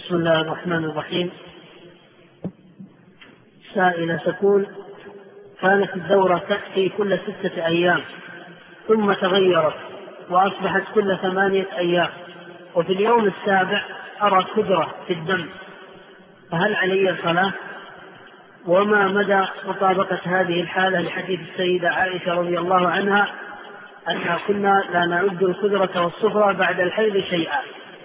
بسم الله الرحمن الرحيم. سائلة تقول: كانت الدورة تأتي كل 6 أيام ثم تغيرت وأصبحت كل 8 أيام، وفي اليوم السابع أرى كدرة في الدم، فهل علي صلاة؟ وما مدى مطابقة هذه الحالة لحديث السيدة عائشة رضي الله عنها أنها كنا لا نعد الكدرة والصفرة بعد الحيض شيئا؟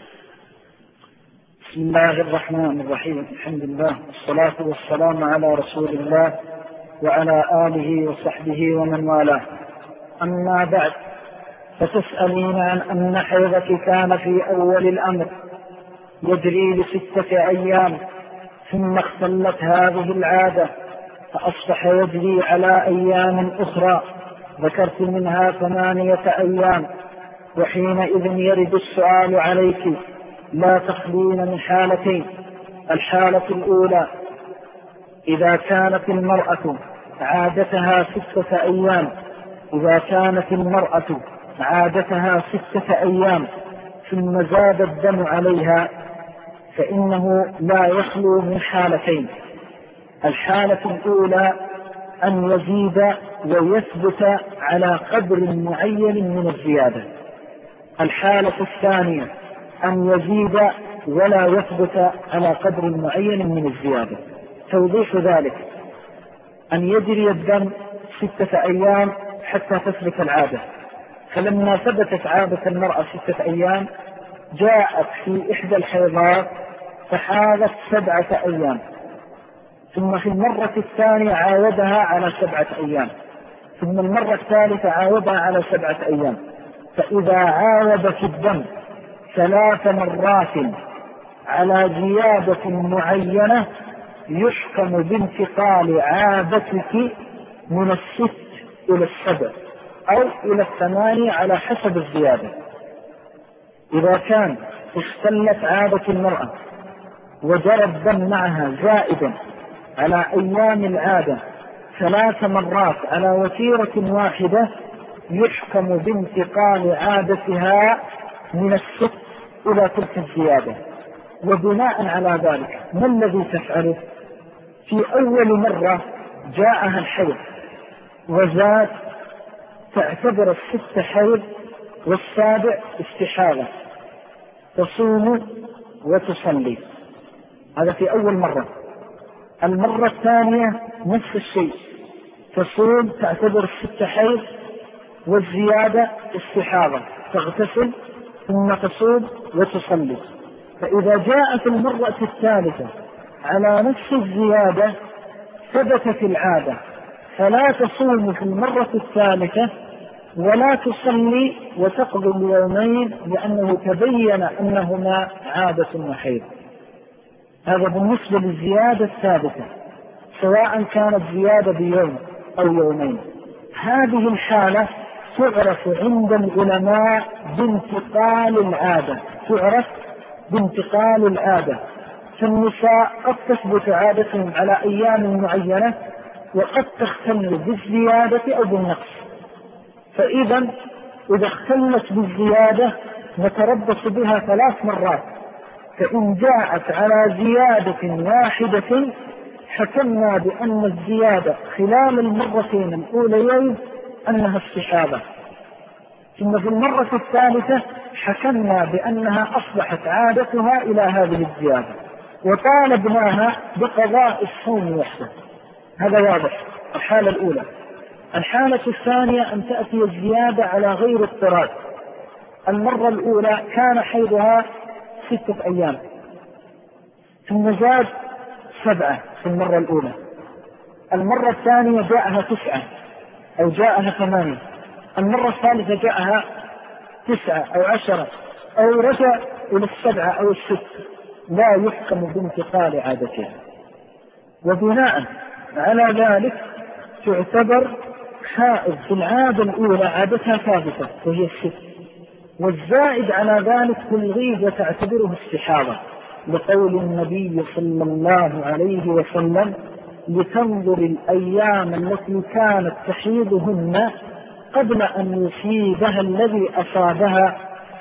بسم الله الرحمن الرحيم. الحمد لله والصلاة والسلام على رسول الله وعلى آله وصحبه ومن والاه. أما بعد، فتسألين عن أن حيضك كان في أول الأمر يجري ل6 أيام، ثم اختلت هذه العادة فأصبح يجري على أيام أخرى، ذكرت منها 8 أيام، وحينئذ يرد السؤال عليك لا تخلين من حالتين. الحالة الأولى: إذا كانت المرأة عادتها 6 أيام، ثم زاد الدم عليها فإنه لا يخلو من حالتين. الحالة الأولى أن يزيد ويثبت على قدر معين من الزيادة. الحالة الثانية أن يزيد ولا يثبت على قدر معين من الزيادة. توضيح ذلك: أن يجري الدم 6 أيام حتى تثبت العادة، فلما ثبتت عادة المرأة 6 أيام جاءت في إحدى الحيضات فحاضت 7 أيام، ثم في المرة الثانية عاودها على 7 أيام، ثم المرة الثالثة عاودها على 7 أيام. فإذا عاودت الدم 3 مرات على زيادة معينة يحكم بانتقال عادتك من 6 إلى 7 أو إلى 8 على حسب الزيادة. إذا كان اختلت عادة المرأة وجرى الدم معها زائدا على أيام العادة 3 مرات على وتيرة واحدة يحكم بانتقال عادتها من 6 إلى تلك الزيادة. وبناء على ذلك ما الذي تفعله؟ في أول مرة جاءها الحيض وزاد تعتبر 6 حيض والسابع استحاضة، تصوم وتصلي. هذا في أول مرة. المرة الثانية نفس الشيء، تصوم تعتبر 6 حيض والزيادة استحاضة، تغتسل ثم تصوم وتصلي. فإذا جاءت المرة الثالثة على نفس الزيادة ثبتت العادة، فلا تصوم في المرة الثالثة ولا تصلي وتقضي اليومين، لأنه تبين أنهما عادة وحيض. هذا بالنسبة للزيادة الثابتة سواء كانت زيادة بيوم أو يومين. هذه الحالة تعرف عند العلماء بانتقال العادة، فالنساء قد تثبت عادتهم على أيام معينة وقد تختل بالزيادة أو بالنقص. فإذا إذا اختلت بالزيادة نتربص بها 3 مرات، فإن جاءت على زيادة واحدة حكمنا بأن الزيادة خلال المرتين الأوليين أنها استحاضة، ثم في المرة الثالثة حكمنا بأنها أصبحت عادتها إلى هذه الزيادة وطالبناها بقضاء الصوم وحده. هذا واضح. الحالة الأولى. الحالة الثانية أن تأتي الزيادة على غير اضطراد. المرة الأولى كان حيضها 6 أيام ثم زاد 7 في المرة الأولى، المرة الثانية جاءها 9 أو جاءها 8، المرة الثالثة جاءها 9 أو 10 أو رجع إلى 7 أو 6، لا يحكم بانتقال عادتها. وبناء على ذلك تعتبر حائض في العادة الأولى عادتها ثابتة وهي 6، والزائد على ذلك تلغيه وتعتبره استحاضة، لقول النبي صلى الله عليه وسلم: لتنظر الأيام التي كانت تحيضهن قبل أن يصيبها الذي أصابها،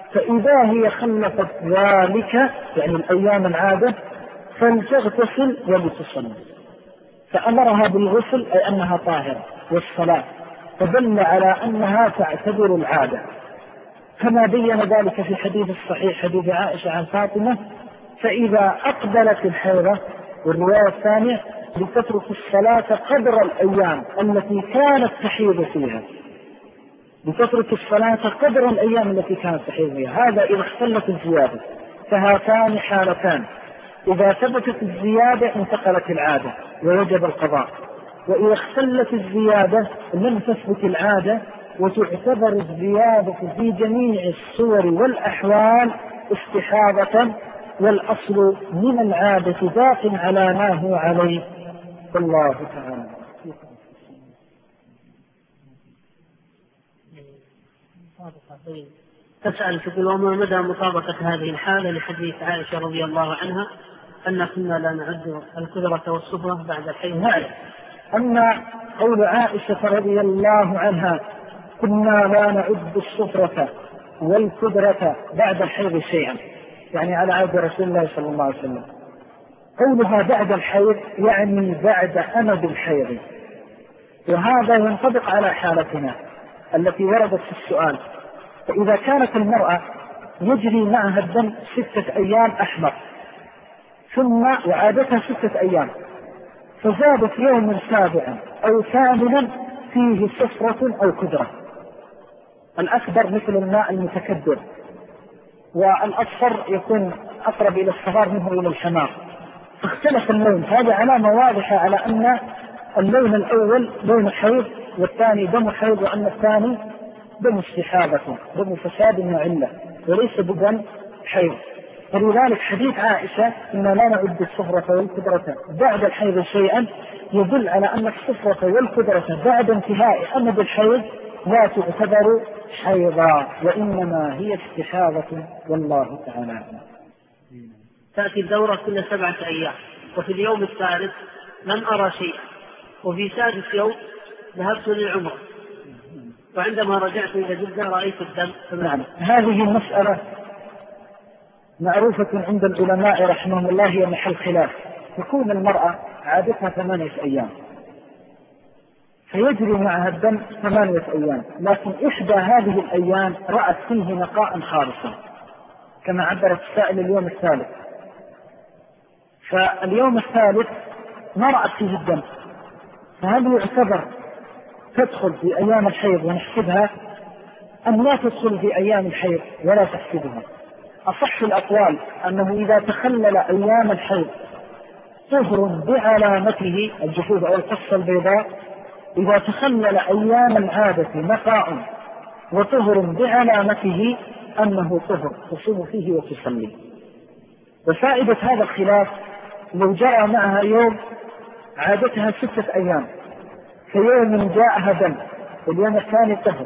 فإذا هي خلفت ذلك يعني الأيام العادة فلتغتسل ولتصلي، فأمرها بالغسل أي أنها طاهرة والصلاة، فدل على أنها تعتبر العادة، كما بين ذلك في حديث الصحيح حديث عائشة عن فاطمة: فإذا أقبلت الحيضة، والرواية الثانية: لتترك الصلاة قدر الأيام التي كانت تحيض فيها، لتترك الصلاة قدر الأيام التي كانت تحيض فيها. هذا إذا اختلت الزيادة، فهاتان حالتان: إذا ثبتت الزيادة انتقلت العادة ووجب القضاء، وإذا اختلت الزيادة لم تثبت العادة، وتعتبر الزيادة في جميع الصور والأحوال استحاضة، والأصل من العادة باق على ما هو عليه. والله تعالى. تسأل تقول: وما مدى مطابقة هذه الحالة لحديث عائشة رضي الله عنها أن كنا لا نعد الكدرة والصفرة بعد الحيض؟ نعم، أما قول عائشة رضي الله عنها: كنا لا نعد الصفرة والكدرة بعد الحيض شيئا، يعني على عهد رسول الله صلى الله عليه وسلم، قولها بعد الحيض يعني بعد أمد الحيض، وهذا ينطبق على حالتنا التي وردت في السؤال. فإذا كانت المرأة يجري معها الدم 6 أيام أحمر، ثم وعادتها 6 أيام، فزادت يوم سابعا أو ثامنا فيه صفرة أو كدرة، الأكبر مثل الماء المتكدر، والأصفر يكون أقرب إلى الصغار منه إلى الحمار، فاختلف اللون. هذا علامة واضحة على أن اللون الأول لون حيض، والثاني دم حيض، وأن الثاني دم استحاضة، دم فساد وعلة، وليس بدم حيض. فلذلك حديث عائشة: إننا لا نعد الصفرة والكدرة بعد الحيض شيئا، يدل على أن الصفرة والكدرة بعد انتهاء أمد الحيض لا تعتبر حيضا، وإنما هي استحاضة، والله تعالى. تأتي الدورة كل 7 أيام، وفي اليوم الثالث لم أرى شيئا، وفي سادس يوم ذهبت للعمرة، وعندما رجعت إلى جدة رأيت الدم. نعم، هذه المسألة معروفة عند العلماء رحمهم الله، هي محل خلاف. تكون المرأة عادتها 8 أيام، فيجري معها الدم 8 أيام، لكن إحدى هذه الأيام رأت فيه نقاء خالصا كما عبرت السائل اليوم الثالث، فاليوم الثالث ما رأت فيه الدم، فهل يعتبر تدخل في أيام الحيض ونحسبها، أم لا تدخل في أيام الحيض ولا تحسبها؟ أصح الأقوال أنه إذا تخلل أيام الحيض طهر بعلامته الجفوف أو القصة البيضاء، إذا تخلل أيام العادة نقاء وطهر بعلامته أنه طهر تصوم فيه وتصلي. وفائدة هذا الخلاف: لو جرى معها يوم عادتها 6 أيام، فيوم جاءها دم، واليوم الثاني طهر،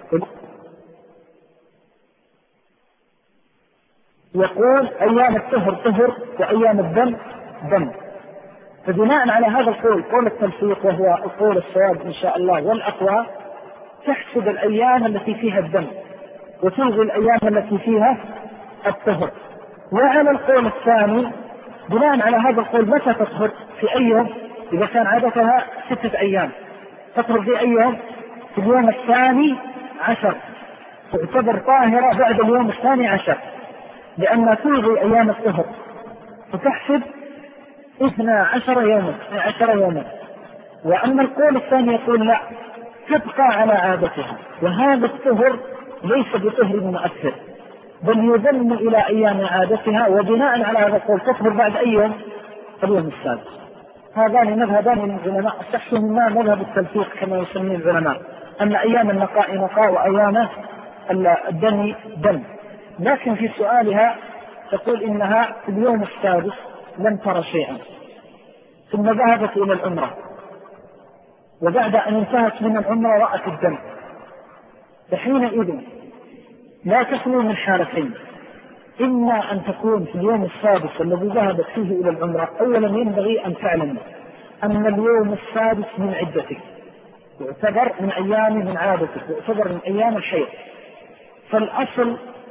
يقول أيام الطهر طهر وأيام الدم دم. فبناء على هذا القول، قول التلفيق وهو القول الصواب إن شاء الله والأقوى، تحسب الأيام التي فيها الدم وتلغي الأيام التي فيها الطهر. وعلى القول الثاني، بناء على هذا القول، متى تطهر؟ في أي يوم؟ إذا كان عادتها 6 أيام تطهر في أي يوم؟ في اليوم 12، تعتبر طاهرة بعد اليوم 12، لأنها تلغي أيام الطهر، فتحسب 12 يوما. وأما القول الثاني يقول لا، تبقى على عادتها، وهذا الطهر ليس بطهر مؤثر، بل يضم إلى أيام عادتها، وبناء على هذا القول تطهر بعد أي يوم؟ اليوم السادس. هذان مذهبان من العلماء، استحسنهما مذهب التلفيق كما يسميه العلماء، أن أيام النقاء نقاء وأيام الدم دم. لكن في سؤالها تقول إنها في اليوم السادس لم ترى شيئا، ثم ذهبت إلى العمرة، وبعد أن انتهت من العمرة رأت الدم، فحينئذ لا تخلو من حالتين: إما أن تكون في اليوم السادس الذي ذهبت فيه إلى العمرة، أولا ينبغي أن تعلم أن اليوم السادس من عدتك، يعتبر من أيام من عادتك، يعتبر من أيام الحيض، فالأصل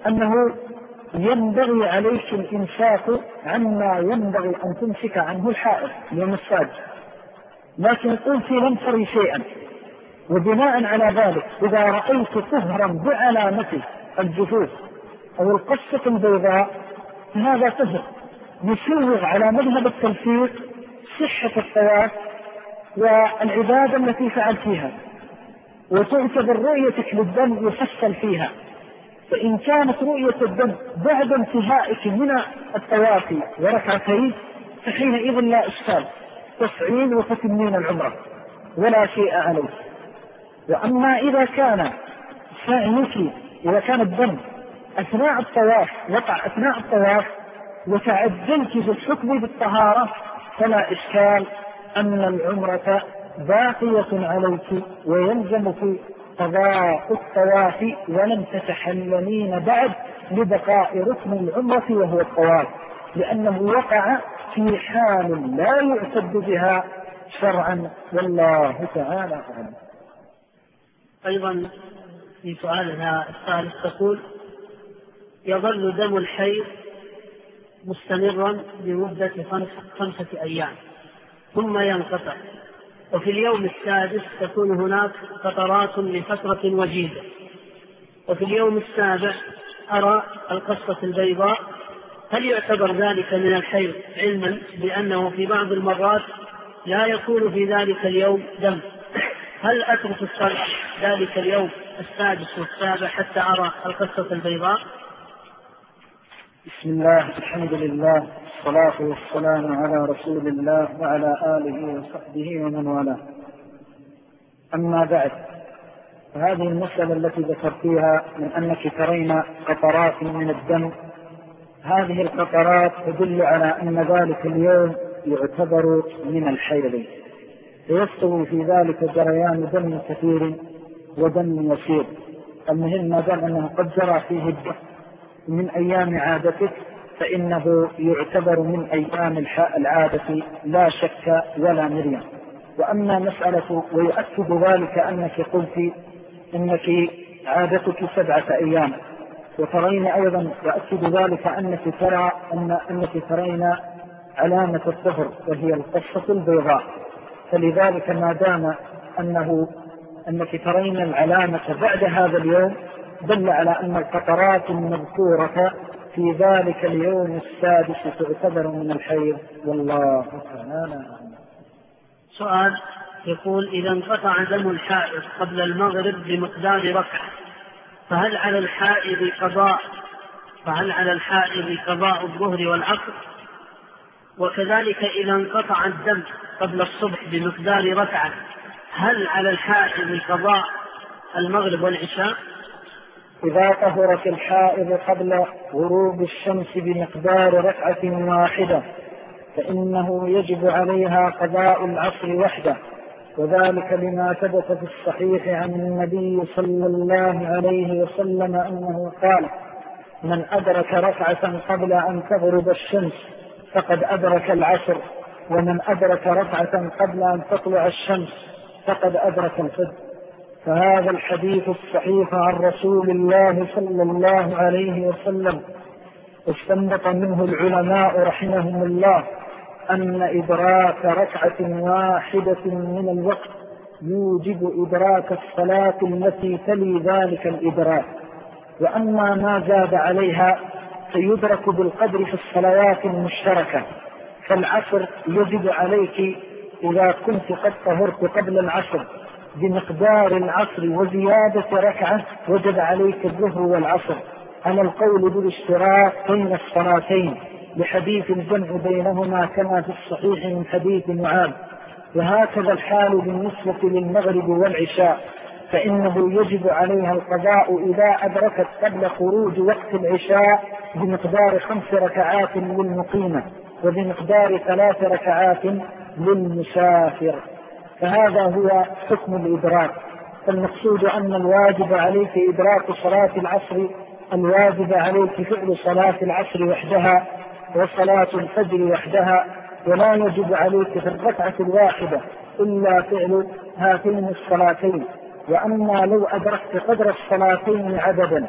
أنه ينبغي عليك الإمساك عما ينبغي أن تمسك عنه الحائض يوم السادس، لكن قلت لم تري شيئا، وبناء على ذلك إذا رأيت طهرا بعلامته الجفوف أو القصة البيضاء فهذا طهر يسوغ على مذهب التلفيق صحة الطواف والعبادة التي فعل فيها، وتعتبر رؤيتك للدم يفصل فيها. فإن كانت رؤية الدم بعد انتهائك من الطواف وركعتين فحينئذ لا إشكال، تفعيل وتتمين العمرة ولا شيء عليك. وأما إذا كان سعيك إذا كان الدم أثناء الطواف وقع أثناء الطواف وتعجلت بالحكم بالطهارة فلا إشكال أن العمرة باقية عليك ويلزمك قضاء الطواف ولم تتحللين بعد لبقاء ركن العمرة وهو الطواف، لأنه وقع في حال لا يعتد بها شرعا، والله تعالى أعلم. أيضا في سؤالها الثالث تقول: يظل دم الحيض مستمرا لمدة 5 أيام ثم ينقطع، وفي اليوم السادس تكون هناك قطرات لفترة وجيزة، وفي اليوم السابع أرى القصة البيضاء، هل يعتبر ذلك من الحيض علما بأنه في بعض المرات لا يكون في ذلك اليوم دم؟ هل أترك الصلاة ذلك اليوم السادس والسابع حتى أرى القصة البيضاء؟ بسم الله، الحمد لله، الصلاة والسلام على رسول الله وعلى آله وصحبه ومن والاه. أما بعد، فهذه المسألة التي ذكرتيها من أنك ترين قطرات من الدم، هذه القطرات تدل على أن ذلك اليوم يعتبر من الحيض، فيستوي في ذلك جريان دم كثير ودم يسير. المهم ما دام أنه قد جرى فيه الدم من أيام عادتك فإنه يعتبر من أيام العادة لا شك ولا مريم. وأما مسألة ويؤكد ذلك أنك قلت إنك عادتك 7 أيام، وترين أيضا يؤكد ذلك أنك ترين علامة الطهر وهي القصة البيضاء، فلذلك ما دام أنك ترين العلامة بعد هذا اليوم دل على أن القطرات المذكورة في ذلك اليوم السادس تعتبر من الحيض، والله تعالى. سؤال يقول: إذا انقطع دم الحائض قبل المغرب بمقدار ركعة فهل على الحائض قضاء الظهر والعصر؟ وكذلك إذا انقطع الدم قبل الصبح بمقدار ركعة هل على الحائض قضاء المغرب والعشاء؟ إذا طهرت الحائض قبل غروب الشمس بمقدار ركعة واحدة فإنه يجب عليها قضاء العصر وحده، وذلك لما ثبت في الصحيح عن النبي صلى الله عليه وسلم أنه قال: من أدرك ركعة قبل أن تغرب الشمس فقد أدرك العصر، ومن أدرك ركعة قبل أن تطلع الشمس فقد أدرك الفجر. فهذا الحديث الصحيح عن رسول الله صلى الله عليه وسلم استنبط منه العلماء رحمهم الله أن إدراك ركعة واحدة من الوقت يوجب إدراك الصلاة التي تلي ذلك الإدراك، وأما ما زاد عليها فيدرك بالقدر في الصلوات المشتركة. فالعصر يجب عليك إذا كنت قد طهرت قبل العصر بمقدار العصر وزيادة ركعة وجب عليك الظهر والعصر على القول بالاشتراك بين الصلاتين لحديث الجمع بينهما كما في الصحيح من حديث معاذ. وهكذا الحال بالنسبة للمغرب والعشاء، فإنه يجب عليها القضاء إذا أدركت قبل خروج وقت العشاء بمقدار 5 ركعات للمقيمة وبمقدار 3 ركعات للمسافر. فهذا هو حكم الإدراك. فالمقصود أن الواجب عليك إدراك صلاة العصر، الواجب عليك فعل صلاة العصر وحدها وصلاة الفجر وحدها، ولا يجب عليك في الركعة الواحدة إلا فعل هاتين الصلاتين. وأما لو أدركت قدر الصلاتين عددا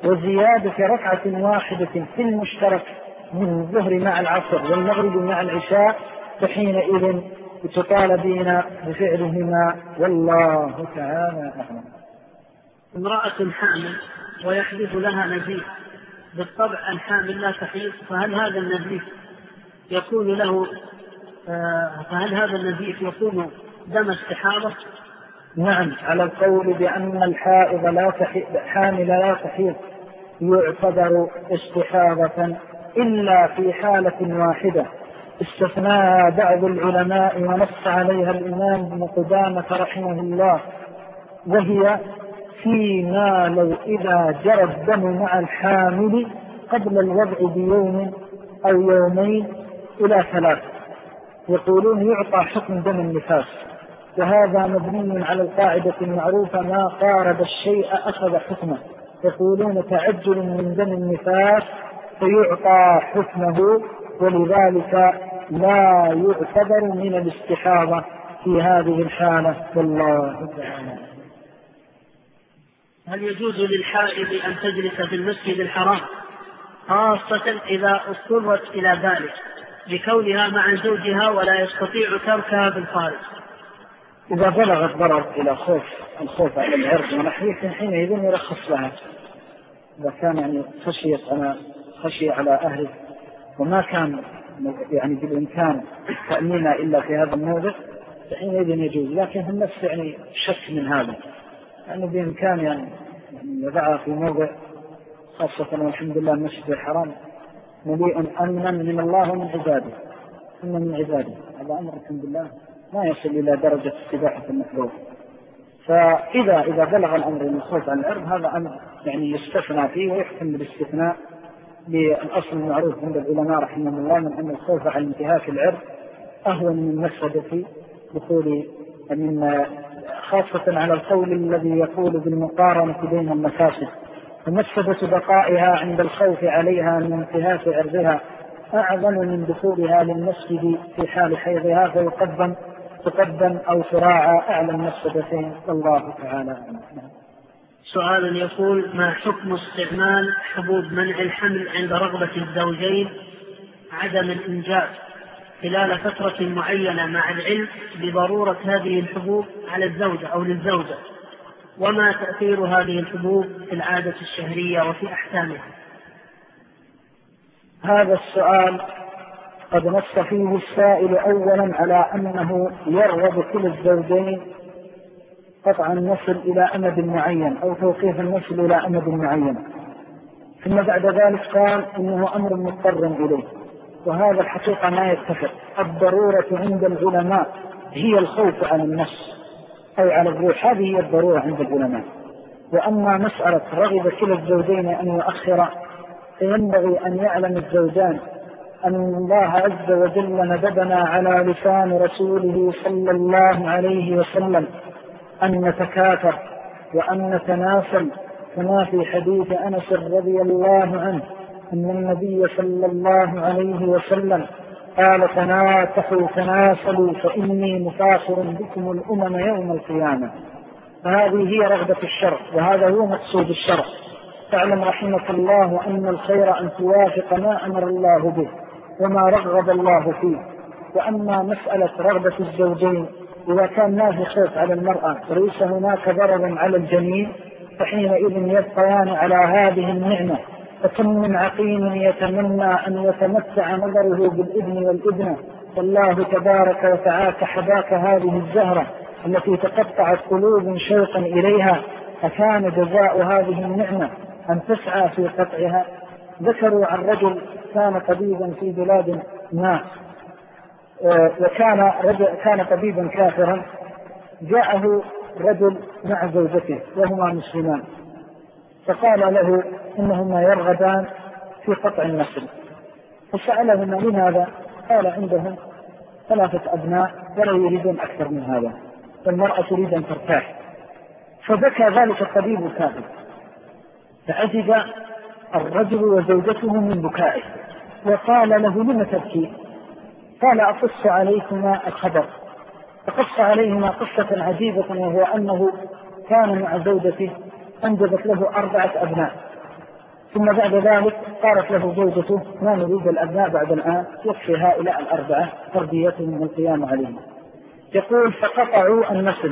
وزيادة ركعة واحدة في المشترك من الظهر مع العصر والمغرب مع العشاء، فحينئذ تطالبين بفعلهما، والله تعالى أعلم. امرأة حامل ويحدث لها نزيف، بالطبع الحامل لا تحيض، فهل هذا النزيف يكون دم استحاضة؟ نعم، على القول بأن الحائض حامل لا تحيض يعتبر استحاضة إلا في حالة واحدة استثناها بعض العلماء ونص عليها الإمام ابن قدامة رحمه الله، وهي فيما لو إذا جرى الدم مع الحامل قبل الوضع بيوم أو يومين إلى 3، يقولون يعطى حكم دم النفاس، وهذا مبني على القاعدة المعروفة ما قارب الشيء أخذ حكمه، يقولون تعجل من دم النفاس فيعطى حكمه، ولذلك لا يعتبر من الاستحاضة في هذه الحالة، والله تعالى. هل يجوز للحائض أن تجلس في المسجد الحرام خاصة إذا اضطرت إلى ذلك لكونها مع زوجها ولا يستطيع تركها بالخارج؟ إذا بلغ الضرر إلى الخوف على العرض ونحوه حينئذ يرخص لها. إذا كان يعني خشية على أهله وما كان يعني بالإمكان تأمينها إلا في هذا الموضع فحينئذ يجوز، لكن النفس يعني شك من هذا، يعني بإمكان يعني يضعها في موضع، خاصة والحمد لله المسجد الحرام مليء أمنا من الله ومن عباده، هذا أمر الحمد لله ما يصل إلى درجة استباحة المحظور. فإذا بلغ الأمر من الخوف عن العرض هذا أمر يعني يستثنى فيه ويحكم بالاستثناء للأصل المعروف عند العلماء رحمهم الله من أن الخوف عن انتهاك العرض أهون من مفسدة دخول، من خاصة على القول الذي يقول بالمقارنة بين المفاسد، ومفسدة بقائها عند الخوف عليها من انتهاك عرضها أعظم من دخولها للمسجد في حال حيضها، تقدم أو تراعى أعلى المفسدتين، والله تعالى. سؤال يقول: ما حكم استعمال حبوب منع الحمل عند رغبة الزوجين عدم الإنجاب خلال فترة معينة مع العلم بضرورة هذه الحبوب على الزوجة أو للزوجة، وما تأثير هذه الحبوب في العادة الشهرية وفي أحكامها؟ هذا السؤال قد نص فيه السائل أولا على أنه يرغب كل الزوجين قطع النسل إلى أمد معين أو توقيف النسل إلى أمد معين، ثم بعد ذلك قال إنه أمر مضطر إليه، وهذا الحقيقة ما يتفق. الضرورة عند العلماء هي الخوف على النفس أو على الروح، هذه هي الضرورة عند العلماء. وأما مسألة رغب كلا الزوجين أن يؤخر، فينبغي أن يعلم الزوجان أن الله عز وجل ندبنا على لسان رسوله صلى الله عليه وسلم أن نتكاثر وأن نتناسل، كما في حديث أنس رضي الله عنه أن النبي صلى الله عليه وسلم قال: تناكحوا تناسلوا فإني مفاخر بكم الأمم يوم القيامة. فهذه هي رغبة الشرع، وهذا هو مقصود الشرع. تعلم رحمك الله أن الخير أن توافق ما أمر الله به وما رغب الله فيه. وأما مسألة رغبة الزوجين إذا كان ما في خوف على المرأة وليس هناك ضرر على الجنين، فحينئذ يبقيان على هذه النعمة. فكم من عقيم يتمنى أن يتمتع نظره بالابن والابنة، والله تبارك وتعالى حباك هذه الزهرة التي تقطعت قلوب شوقا إليها، أكان جزاء هذه النعمة أن تسعى في قطعها؟ ذكروا عن رجل كان طبيبا في بلاد ما، وكان طبيبا كافرا، جاءه رجل مع زوجته وهما مسلمان، فقال له إنهما يرغبان في قطع النسل، فسألهما لماذا؟ قال: عندهم 3 أبناء ولا يريدون أكثر من هذا، والمرأة تريد أن ترتاح. فبكى ذلك الطبيب الكافر، فعجب الرجل وزوجته من بكائه، وقال له: لم تبكي؟ قال: أقص عليكما الخبر. فقص عليهما قصة عجيبة، وهو أنه كان مع زوجته أنجبت له 4 أبناء، ثم بعد ذلك قالت له زوجته ما نريد الأبناء بعد الآن، يكفي هؤلاء الأربعة تربيتهم والقيام عليهم. يقول فقطعوا النسل،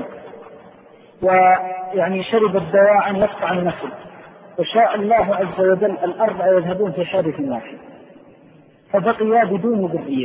ويعني شرب الدواء أن يقطع النسل، وشاء الله عز وجل الأربعة يذهبون في حادث واحد، فبقيا بدون ذرية.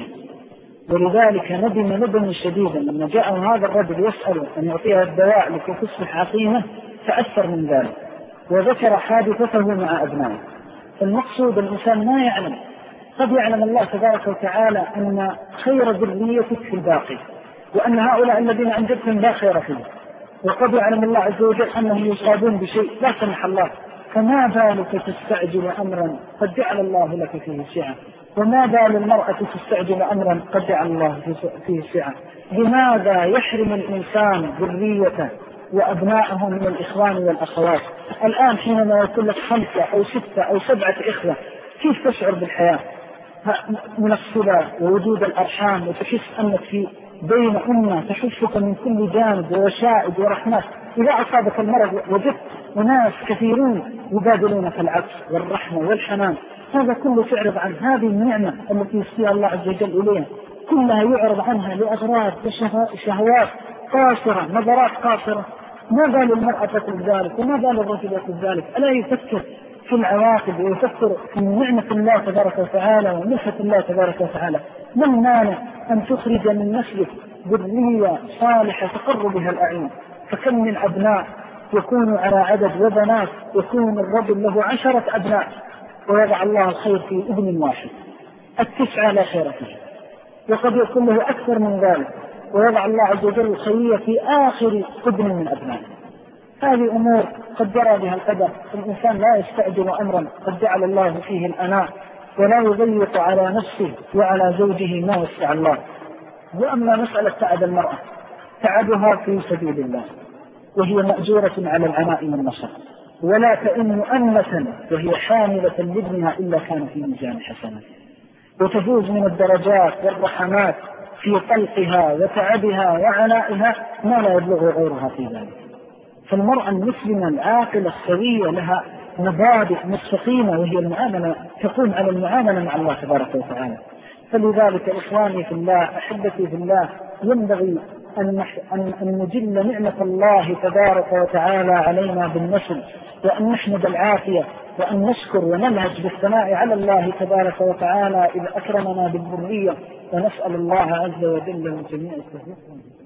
ولذلك ندما شديدا لما جاء هذا الرجل يسأل أن يعطيها الدواء لكي تصبح عقيمة، تأثر من ذلك وذكر حادثته مع أبنائه. المقصود الإنسان ما يعلم، قد يعلم الله تبارك وتعالى أن خير ذريتك في الباقي، وأن هؤلاء الذين أنجبتهم لا خير فيهم، وقد يعلم الله عز وجل أنهم يصابون بشيء لا سمح الله، فما بالك تستعجل أمرا قد جعل الله لك فيه سعة، وما بال المرأة تستعجل أمرا قد جعل الله فيه سعة. لماذا يحرم الإنسان ذريته وأبنائه من الإخوان والأخوات؟ الآن حينما يكون لك 5 أو 6 أو 7 إخوة، كيف تشعر بالحياة من الصلة ووجود الأرحام، وتحس أنك في بين أمة تحفك من كل جانب ووشائج ورحمات. إذا أصابك المرض وجدت وناس كثيرون يبادلونك العطف والرحمة والحنان، هذا كله تعرض عن هذه النعمة التي يسقيها الله عز وجل إليها، كلها يعرض عنها لأغراض وشهوات قاصرة، نظرات قاصرة. ما بال المرأة تقول ذلك وما بال الرجل يقول ذلك؟ ألا يفكر في العواقب ويفكر في نعمة الله تبارك وتعالى ومنحة الله تبارك وتعالى؟ ما المانع أن تخرج من نسلك ذرية صالحة تقر بها الأعين؟ فكم من أبناء يكون على عدد، وبنات يكون الرجل له 10 أبناء ويضع الله الخير في ابن واحد، 9 لا خير فيه، وقد يكون له أكثر من ذلك ويضع الله عز وجل الخير في آخر ابن من أبنائه. هذه أمور قد جرى بها القدر. الإنسان لا يستعجل أمرا قد جعل الله فيه الأناء، ولا يضيق على نفسه وعلى زوجه ما وسع الله. وأما مسألة تعب المرأة، تعبها في سبيل الله وهي مأجورة على العناء والنصر، ولا تئن أنة وهي حاملة لابنها إلا كان في ميزان حسنات، وتفوز من الدرجات والرحمات في طلقها وتعبها وعنائها ما لا يبلغ غيرها في ذلك. فالمرأة المسلمة العاقلة السوية لها مبادئ مستقيمة، وهي المعاملة، تقوم على المعاملة مع الله تبارك وتعالى. فلذلك إخواني في الله، أحبتي في الله، ينبغي أن نجل نعمة الله تبارك وتعالى علينا بالنسل، وأن نحمد العافية، وأن نشكر ونلهج بالثناء على الله تبارك وتعالى إذا أكرمنا بالذرية، ونسأل الله عز وجل من جميع التوفيق.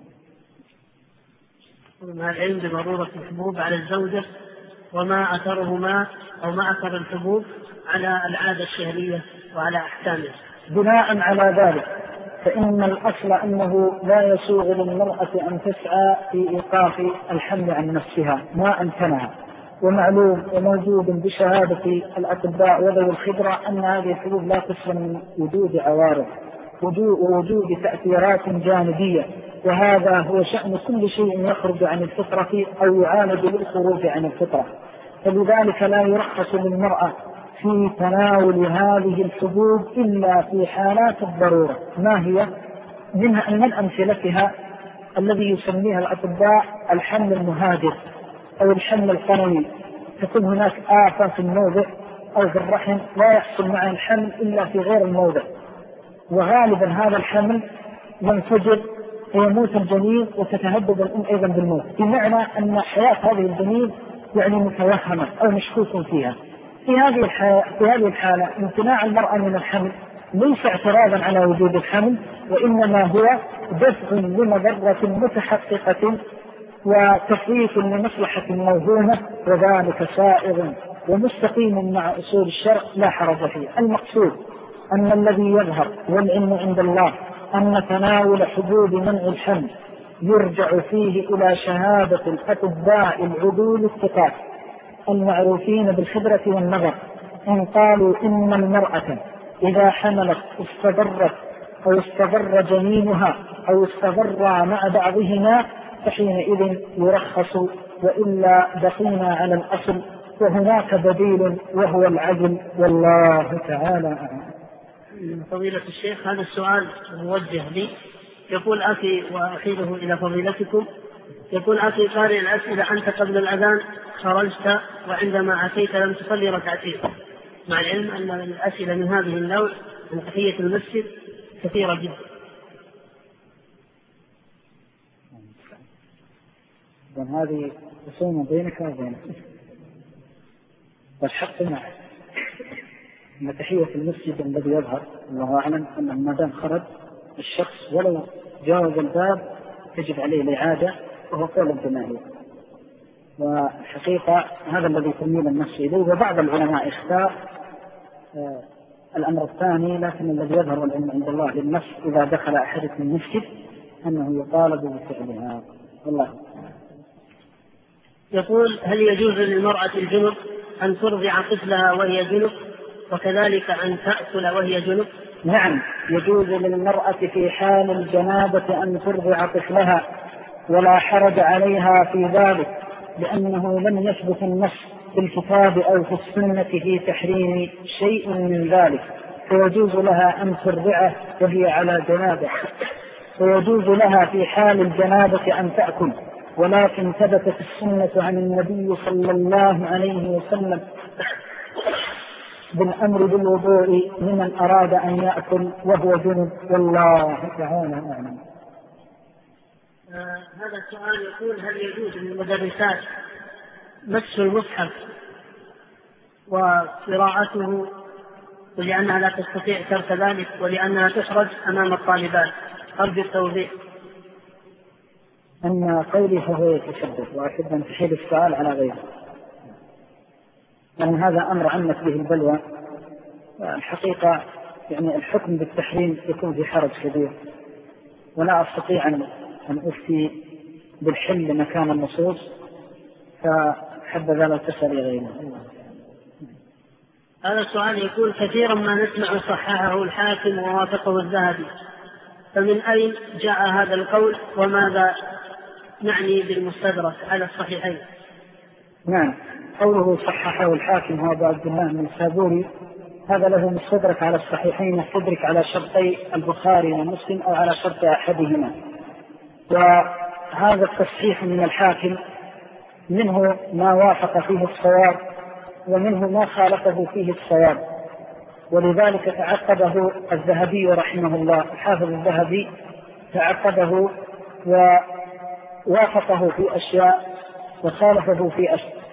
مع العلم بضرورة الحبوب على الزوجة، وما أثرهما أو ما أثر الحبوب على العادة الشهرية وعلى أحكامها. بناء على ذلك فإن الأصل أنه لا يسوغ للمرأة أن تسعى في إيقاف الحمل عن نفسها ما أمكنها، ومعلوم وموجود بشهادة الأطباء وذوي الخبرة أن هذه الحبوب لا تسلم من وجود عوارض ووجود تأثيرات جانبية، وهذا هو شأن كل شيء يخرج عن الفطرة أو يعالج بالخروج عن الفطرة. فلذلك لا يرخص للمرأة في تناول هذه الحبوب إلا في حالات الضرورة. ما هي؟ منها أن من أمثلتها الذي يسميها الأطباء الحمل المهاجر أو الحمل القروي، تكون هناك آفة في الموضع أو في الرحم لا يحصل معها الحمل إلا في غير الموضع، وغالبا هذا الحمل ينفجر ويموت الجنين وتتهدد الأم أيضا بالموت، بمعنى أن حياة هذه الجنين يعني متوهمة أو مشكوك فيها. في هذه الحالة امتناع المرأة من الحمل ليس اعتراضا على وجود الحمل، وإنما هو دفع لمضرة متحققة وتفريط لمصلحة موهومة، وذلك سائغ ومستقيم مع أصول الشرع لا حرج فيه. المقصود أن الذي يظهر والعلم عند الله أن تناول حبوب منع الحمل يرجع فيه إلى شهادة الأطباء العدول الثقات المعروفين بالخبرة والنظر، إن قالوا إن المرأة إذا حملت استضرت أو استضر جنينها أو استضر مع بعضهما فحينئذ يرخص، وإلا بقينا على الأصل، وهناك بديل وهو العدل، والله تعالى أعلم. فضيلة الشيخ، هذا السؤال موجه لي. يقول أخي، وأحيله إلى فضيلتكم، يقول أخي قارئ الأسئلة: أنت قبل الأذان خرجت وعندما أتيت لم تصلي ركعتين، مع العلم أن الأسئلة من هذه النوع من تحية المسجد كثيرة جدا. هذه خصومة بينك وبينك. والحق معه أن تحية المسجد الذي يظهر الله أعلم أنه ما دام خرج الشخص ولو جاوز الباب تجب عليه الإعادة، وهو قول الجماهير. والحقيقة هذا الذي تميل النص إليه، وبعض العلماء اختار الأمر الثاني، لكن الذي يظهر العلم عند الله للنص إذا دخل أحدكم المسجد أنه يطالب بفعلها. والله يقول: هل يجوز للمرأة الجنب أن ترضع طفلها وهي جنب، وكذلك أن تأكل وهي جنب؟ نعم، يجوز للمرأة في حال الجنابة أن ترضع طفلها ولا حرج عليها في ذلك، لأنه لم يثبت النص في الكتاب أو في السنة في تحريم شيء من ذلك، فيجوز لها أن ترضعه وهي على جنابة، ويجوز لها في حال الجنابة أن تأكل، ولكن ثبتت السنة عن النبي صلى الله عليه وسلم بالأمر بالوضوء لمن أراد أن يأكل وهو جنب، والله تعالى أعلم. هذا السؤال يقول: هل يجوز للمدرسات مس المصحف وقراءته ولأنها لا تستطيع ترك ذلك ولأنها تحرج أمام الطالبات؟ أرجو التوضيح. أما قولي فهو يتشدد، وأحب أن تحيل السؤال على غيره، لأن هذا أمر عمت به البلوى. الحقيقة يعني الحكم بالتحريم يكون في حرج كبير، ولا أستطيع أن أفتي بالحل مكان النصوص، فحبذا لو تسأل غيره. هذا السؤال يقول: كثيرا ما نسمع صححه الحاكم ووافقه الذهبي، فمن أين جاء هذا القول وماذا نعني بالمستدرك على الصحيحين؟ نعم، قوله صححه الحاكم هو أبو عبد الله بن السابوري، هذا له مستدرك على الصحيحين يستدرك على شرطي البخاري ومسلم أو على شرط أحدهما. وهذا التصحيح من الحاكم منه ما وافق فيه الصواب ومنه ما خالفه فيه الصواب، ولذلك تعقبه الذهبي رحمه الله، الحافظ الذهبي تعقبه ووافقه في أشياء وخالفه في أشياء.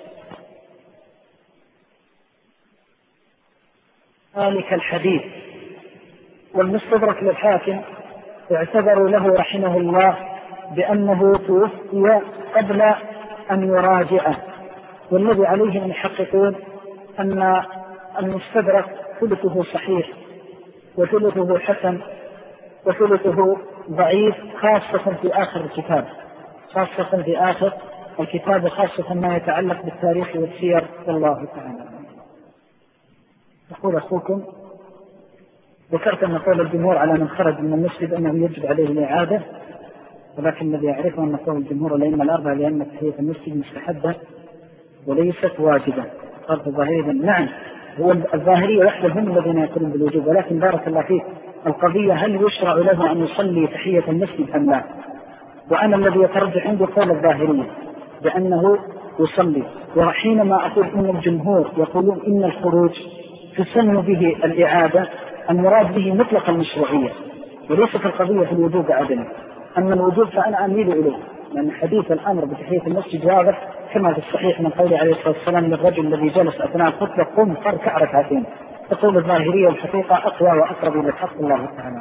ذلك الحديث والمستدرك للحاكم اعتبروا له رحمه الله بأنه توفي قبل أن يراجعه، والذي عليه أن يحققون أن المستدرك ثلثه صحيح وثلثه حسن وثلثه ضعيف، خاصة في آخر الكتاب، خاصة في آخر الكتاب، وخاصة ما يتعلق بالتاريخ والسير، والله تعالى. يقول أخوكم: ذكرت أن قول الجمهور على من خرج من المسجد أنه يجب عليه الإعادة، ولكن الذي يعرفه أن قول الجمهور الأئمة الأربعة لأن تحية المسجد مستحبة وليست واجبة. قال الظاهري: نعم، هو الظاهرية وحده هم الذين يقولون بالوجوب، ولكن بارك الله فيك القضية هل يشرع له أن يصلي تحية المسجد أم لا؟ وأنا الذي يترجح عندي قول الظاهرية بأنه يصلي. وحينما أقول إن الجمهور يقولون إن الخروج تسن به الإعادة، المراد به مطلق المشروعية وليست القضية في الوجوب عدم. أما الوجوب فأنا أميل إليه، لأن حديث الأمر بتحية المسجد واضح كما في الصحيح من قول عليه الصلاة والسلام للرجل الذي جلس أثناء الخطبة: قم فاركع ركعتين. تقول الظاهرية الحقيقة أقوى وأقرب للحق، الله تعالى.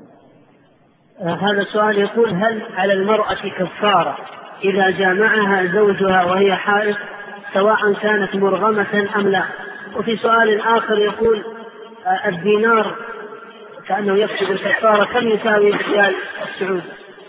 هذا السؤال يقول: هل على المرأة كفارة إذا جامعها زوجها وهي حائض سواء كانت مرغمة أم لا؟ وفي سؤال آخر يقول: الدينار كأنه يكتب الكفارة كم يساوي الريال السعودي؟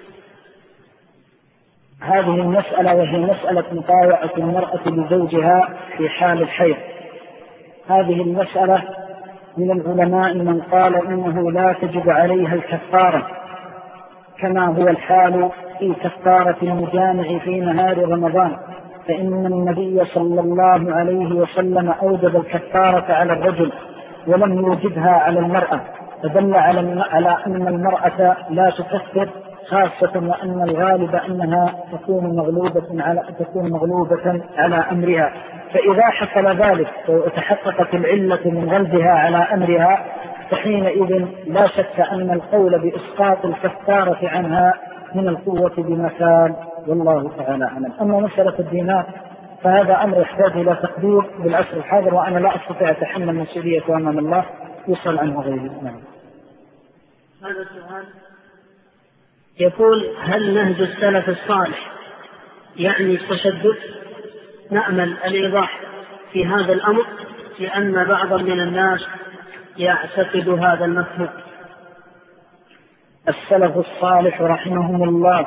هذه المسألة وهي مسألة مطاوعة المرأة لزوجها في حال الحيض. هذه المسألة من العلماء من قال إنه لا تجب عليها الكفارة، كما هو الحال في كفارة المجامع في نهار رمضان، فإن النبي صلى الله عليه وسلم أوجب الكفارة على الرجل ولم يوجبها على المرأة، فدل على أن المرأة لا تكفر خاصة وأن الغالب أنها تكون مغلوبة على أمرها. فإذا حصل ذلك وتحققت العلة من غلبها على أمرها فحينئذ لا شك أن القول بإسقاط الكفارة عنها من القوة بمثال، والله تعالى أعلم. أما مسألة الدينار فهذا أمر يحتاج إلى تقدير بالعصر الحاضر، وأنا لا أستطيع أتحمل مسؤوليته أمام الله يصل عنه غيره. نعم. هذا السؤال يقول: هل نهج السلف الصالح يعني التشدد؟ نأمل الإيضاح في هذا الأمر، لأن بعضا من الناس يعتقد هذا المفهوم. السلف الصالح رحمهم الله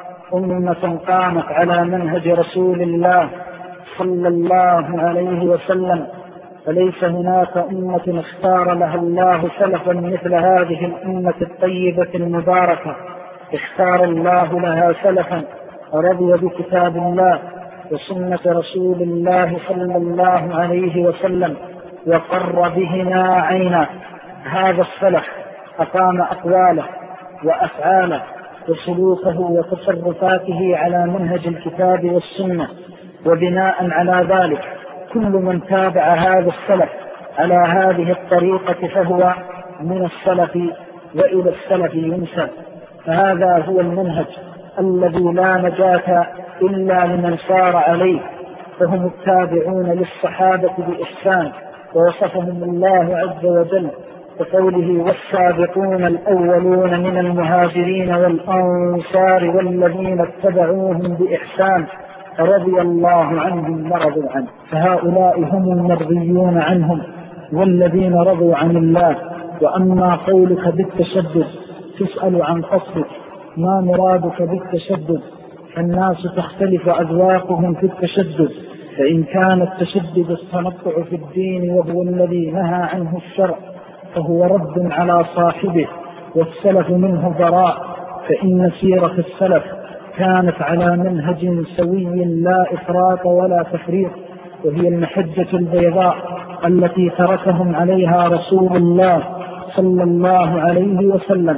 أمة قامت على منهج رسول الله صلى الله عليه وسلم، فليس هناك أمة اختار لها الله سلفا مثل هذه الأمة الطيبة المباركة. اختار الله لها سلفا رضي بكتاب الله وسنة رسول الله صلى الله عليه وسلم وقر بهما عينا. هذا السلف أقام أقواله وأفعاله وسلوكه وتصرفاته على منهج الكتاب والسنة، وبناء على ذلك كل من تابع هذا السلف على هذه الطريقة فهو من السلف وإلى السلف ينسب. فهذا هو المنهج الذي لا نجاة إلا لمن صار عليه، فهم التابعون للصحابة بإحسان، ووصفهم الله عز وجل بقوله: والسابقون الأولون من المهاجرين والأنصار والذين اتبعوهم بإحسان رضي الله عنهم ورضوا عنه. فهؤلاء هم المرضيون عنهم والذين رضوا عن الله. وأما قولك بالتشدد تسأل عن قصدك، ما مرادك بالتشدد؟ فالناس تختلف أذواقهم في التشدد، فإن كان التشدد التنطع في الدين وهو الذي نهى عنه الشرع فهو رد على صاحبه، والسلف منه براء، فإن سيرة السلف كانت على منهج سوي لا إفراط ولا تفريط، وهي المحجة البيضاء التي تركهم عليها رسول الله صلى الله عليه وسلم.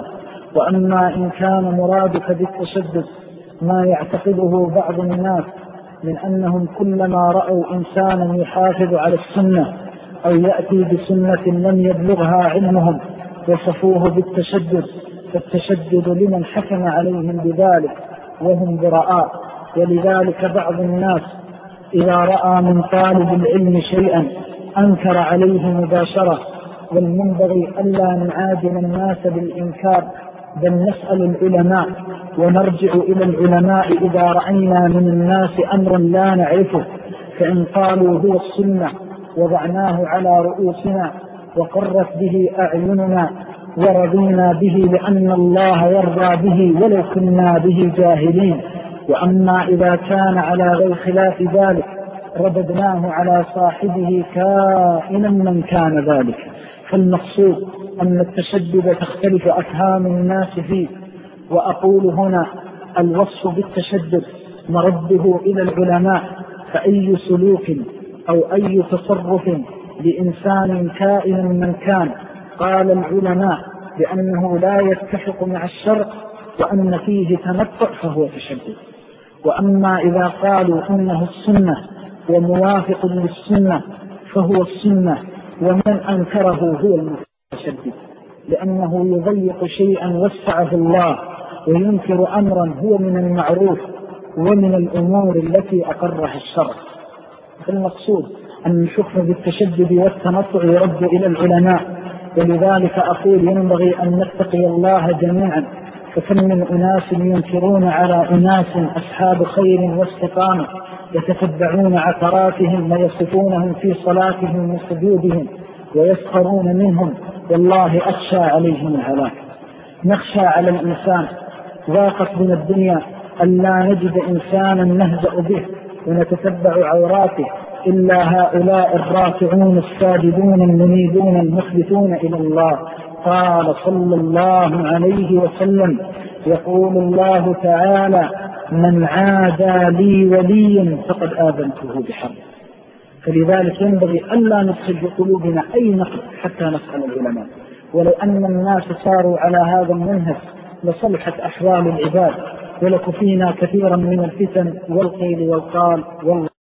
وأما إن كان مرادك بالتشدد ما يعتقده بعض الناس من أنهم كلما رأوا إنسانا يحافظ على السنة أو يأتي بسنة لم يبلغها علمهم وصفوه بالتشدد، فالتشدد لمن حكم عليهم بذلك وهم براء. ولذلك بعض الناس إذا رأى من طالب العلم شيئا أنكر عليه مباشرة، والمنبغي ألا نعادل الناس بالإنكار، بل نسأل العلماء ونرجع إلى العلماء إذا رأينا من الناس أمرا لا نعرفه، فإن قالوا هو السنة وضعناه على رؤوسنا وقرت به أعيننا ورضينا به لأن الله يرضى به ولو كنا به جاهلين. وأما إذا كان على غير خلاف ذلك رددناه على صاحبه كائنا من كان ذلك. فالمقصود أن التشدد تختلف أفهام الناس فيه. وأقول هنا الوصف بالتشدد مرده إلى العلماء، فأي سلوك أو أي تصرف لإنسان كائن من كان قال العلماء بأنه لا يتفق مع الشرع وأن فيه تنطع فهو تشدد. وأما إذا قالوا إنه السنة وموافق للسنة فهو السنة، ومن أنكره هو المتشدد، لأنه يضيق شيئا وسعه الله وينكر أمرا هو من المعروف ومن الأمور التي أقرها الشرع. فالمقصود أن الحكم بالتشدد والتنطع يرد إلى العلماء. ولذلك أقول ينبغي أن نتقي الله جميعا، فكم من أناس ينكرون على أناس أصحاب خير واستقامة يتتبعون عثراتهم ويصفونهم في صلاتهم وسجودهم ويسخرون منهم، والله أخشى عليهم الهلاك. نخشى على الإنسان ضاقت من الدنيا أن لا نجد إنسانا نهزأ به ونتتبع عوراته إلا هؤلاء الراكعون الساجدون المنيبون المخبتون إلى الله. قال صلى الله عليه وسلم: يقول الله تعالى: من عادى لي وليا فقد آذنته بحرب. فلذلك ينبغي ألا ندخل في قلوبنا أي نقد حتى نسأل العلماء. ولو أن الناس صاروا على هذا المنهج لصلحت أحوال العباد ولكفينا كثيرا من الفتن والقيل والقال والله